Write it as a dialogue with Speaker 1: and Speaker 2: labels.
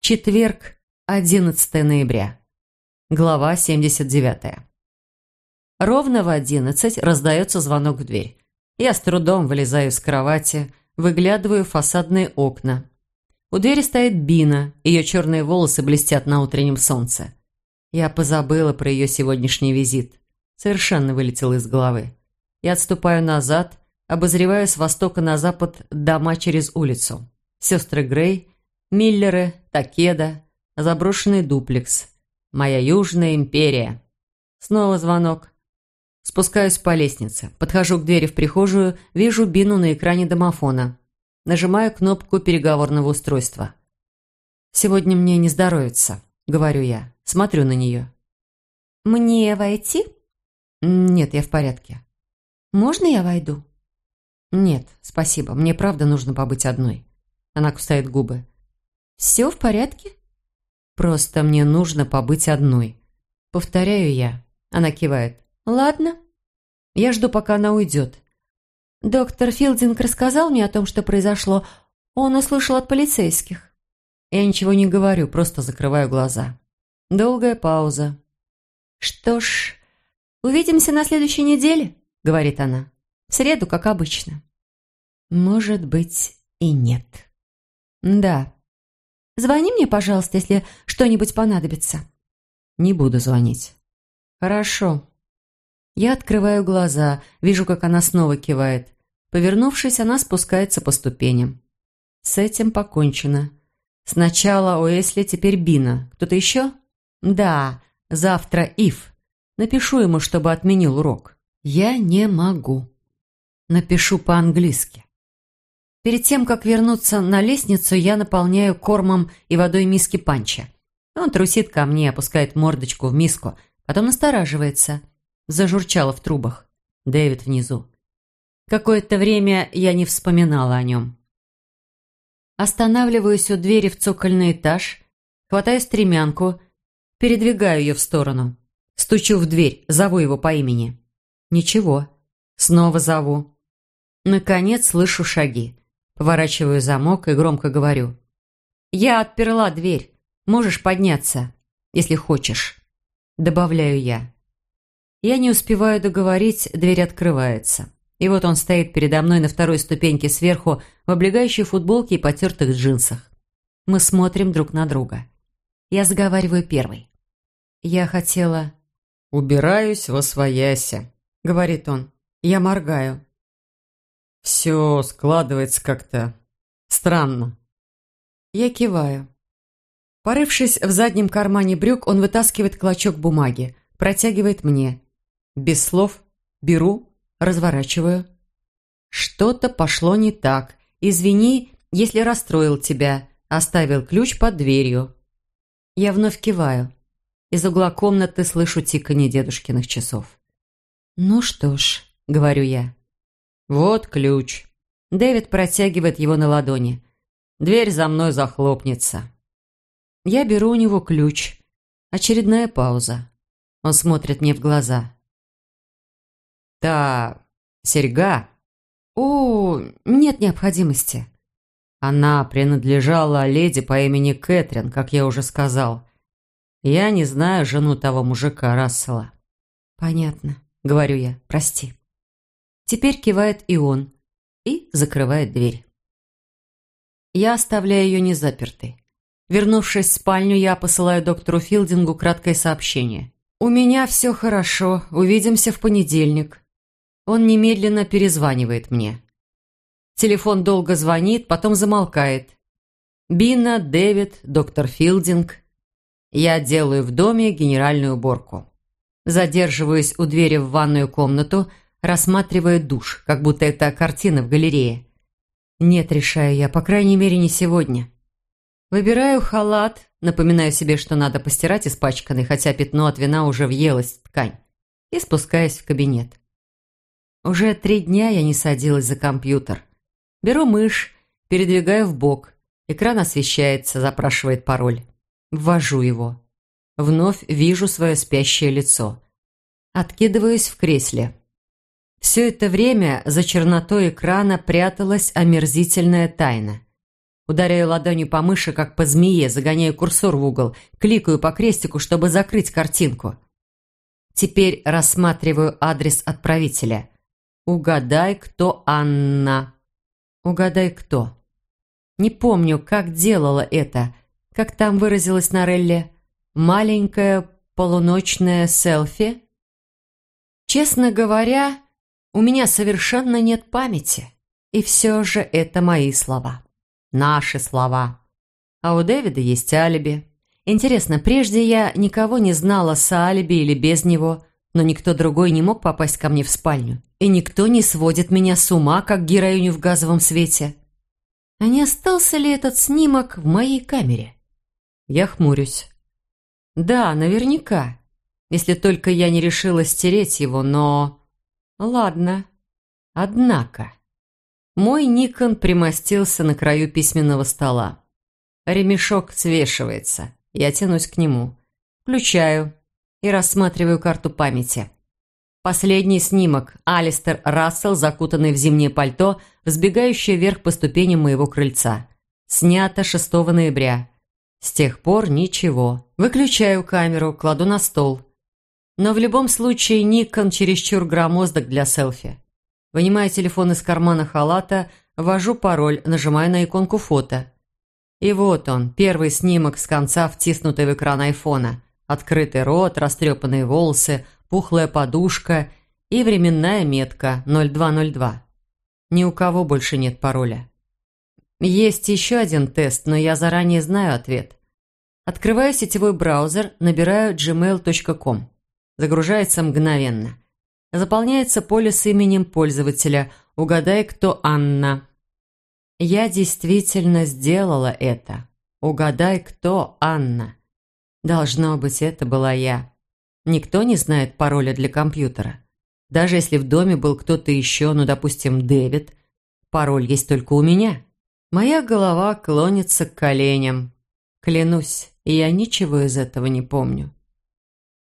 Speaker 1: Четверг, 11 ноября. Глава 79. Ровно в 11 раздается звонок в дверь. Я с трудом вылезаю из кровати, выглядываю в фасадные окна. У двери стоит Бина, ее черные волосы блестят на утреннем солнце. Я позабыла про ее сегодняшний визит. Совершенно вылетела из головы. Я отступаю назад, обозреваю с востока на запад дома через улицу. Сестры Грей, Миллеры, Такеда, заброшенный дуплекс. Моя южная империя. Снова звонок. Спускаюсь по лестнице. Подхожу к двери в прихожую, вижу Бину на экране домофона. Нажимаю кнопку переговорного устройства. «Сегодня мне не здоровится», — говорю я. Смотрю на нее.
Speaker 2: «Мне войти?»
Speaker 1: «Нет, я в порядке».
Speaker 2: «Можно я войду?»
Speaker 1: «Нет, спасибо. Мне правда нужно побыть одной». Она кусает губы.
Speaker 2: «Все в порядке?»
Speaker 1: «Просто мне нужно побыть одной». Повторяю я. Она кивает.
Speaker 2: «Ладно».
Speaker 1: Я жду, пока она уйдет.
Speaker 2: «Доктор Филдинг рассказал мне о том, что произошло. Он услышал от полицейских».
Speaker 1: Я ничего не говорю, просто закрываю глаза. Долгая пауза.
Speaker 2: «Что ж, увидимся на следующей неделе», — говорит она. «В среду, как обычно».
Speaker 1: Может быть, и нет. Да.
Speaker 2: «Звони мне, пожалуйста, если что-нибудь понадобится».
Speaker 1: Не буду звонить. Хорошо. Я открываю глаза, вижу, как она снова кивает. Повернувшись, она спускается по ступеням. С этим покончено. Сначала Уэсли, теперь Бина. Кто-то еще? Да, завтра Ив. Напишу ему, чтобы отменил урок. Я не могу. Напишу по-английски. Перед тем, как вернуться на лестницу, я наполняю кормом и водой миски Панча. Он трусит ко мне, опускает мордочку в миску, потом настораживается. Зажурчало в трубах. Дэвид внизу. Какое-то время я не вспоминала о нем. Останавливаюсь у двери в цокольный этаж, хватаю стремянку, передвигаю ее в сторону. Стучу в дверь, зову его по имени. Ничего. Снова зову. Наконец слышу шаги. Поворачиваю замок и громко говорю. «Я отперла дверь. Можешь подняться, если хочешь», — добавляю я. Я не успеваю договорить, дверь открывается. И вот он стоит передо мной на второй ступеньке сверху в облегающей футболке и потертых джинсах. Мы смотрим друг на друга. Я заговариваю первой. Я хотела... «Убираюсь восвояси», — говорит он. Я моргаю. «Все складывается как-то странно». Я киваю. Порывшись в заднем кармане брюк, он вытаскивает клочок бумаги, протягивает мне. Без слов беру, разворачиваю. «Что-то пошло не так. Извини, если расстроил тебя. Оставил ключ под дверью». Я вновь киваю. Из угла комнаты слышу тиканье дедушкиных часов. «Ну что ж», — говорю я. «Вот ключ». Дэвид протягивает его на ладони. «Дверь за мной захлопнется». Я беру у него ключ. Очередная пауза. Он смотрит мне в глаза. «Та серьга?» «О, нет необходимости». Она принадлежала леди по имени Кэтрин, как я уже сказал. Я не знаю жену того мужика, Рассела. «Понятно», — говорю я, — «прости». Теперь кивает и он, и закрывает дверь. Я оставляю ее незапертой. Вернувшись в спальню, я посылаю доктору Филдингу краткое сообщение. «У меня все хорошо, увидимся в понедельник». Он немедленно перезванивает мне. Телефон долго звонит, потом замолкает. Бина, Дэвид, доктор Филдинг. Я делаю в доме генеральную уборку. Задерживаюсь у двери в ванную комнату, рассматривая душ, как будто это картина в галерее. Нет, решаю я, по крайней мере, не сегодня. Выбираю халат, напоминаю себе, что надо постирать испачканный, хотя пятно от вина уже въелось в ткань, и спускаюсь в кабинет. Уже 3 дня я не садилась за компьютер. Беру мышь, передвигаю вбок. Экран освещается, запрашивает пароль. Ввожу его. Вновь вижу свое спящее лицо. Откидываюсь в кресле. Все это время за чернотой экрана пряталась омерзительная тайна. Ударяю ладонью по мыши, как по змее, загоняю курсор в угол, кликаю по крестику, чтобы закрыть картинку. Теперь рассматриваю адрес отправителя. «Угадай, кто Анна». «Угадай, кто». Не помню, как делала это. Как там выразилась Норелли? «Маленькое полуночное селфи». Честно говоря, у меня совершенно нет памяти. И все же это мои слова. Наши слова. А у Дэвида есть алиби. Интересно, прежде я никого не знала с алиби или без него, но никто другой не мог попасть ко мне в спальню. И никто не сводит меня с ума, как героиню в газовом свете. А не остался ли этот снимок в моей камере? Я хмурюсь. Да, наверняка. Если только я не решила стереть его, но... Ладно. Однако... Мой Никон примостился на краю письменного стола. Ремешок свешивается. Я тянусь к нему. Включаю и рассматриваю карту памяти. Последний снимок. Алистер Рассел, закутанный в зимнее пальто, взбегающий вверх по ступеням моего крыльца. Снято 6 ноября. С тех пор ничего. Выключаю камеру, кладу на стол. Но в любом случае Никон чересчур громоздок для селфи. Вынимаю телефон из кармана халата, ввожу пароль, нажимаю на иконку фото. И вот он, первый снимок с конца, втиснутый в экран айфона. Открытый рот, растрепанные волосы, пухлая подушка и временная метка 0202. Ни у кого больше нет пароля. Есть еще один тест, но я заранее знаю ответ. Открываю сетевой браузер, набираю gmail.com. Загружается мгновенно. Заполняется поле с именем пользователя. Угадай, кто Анна. Я действительно сделала это. Угадай, кто Анна. Должно быть, это была я. Никто не знает пароля для компьютера. Даже если в доме был кто-то еще, ну, допустим, Дэвид, пароль есть только у меня. Моя голова клонится к коленям. Клянусь, я ничего из этого не помню.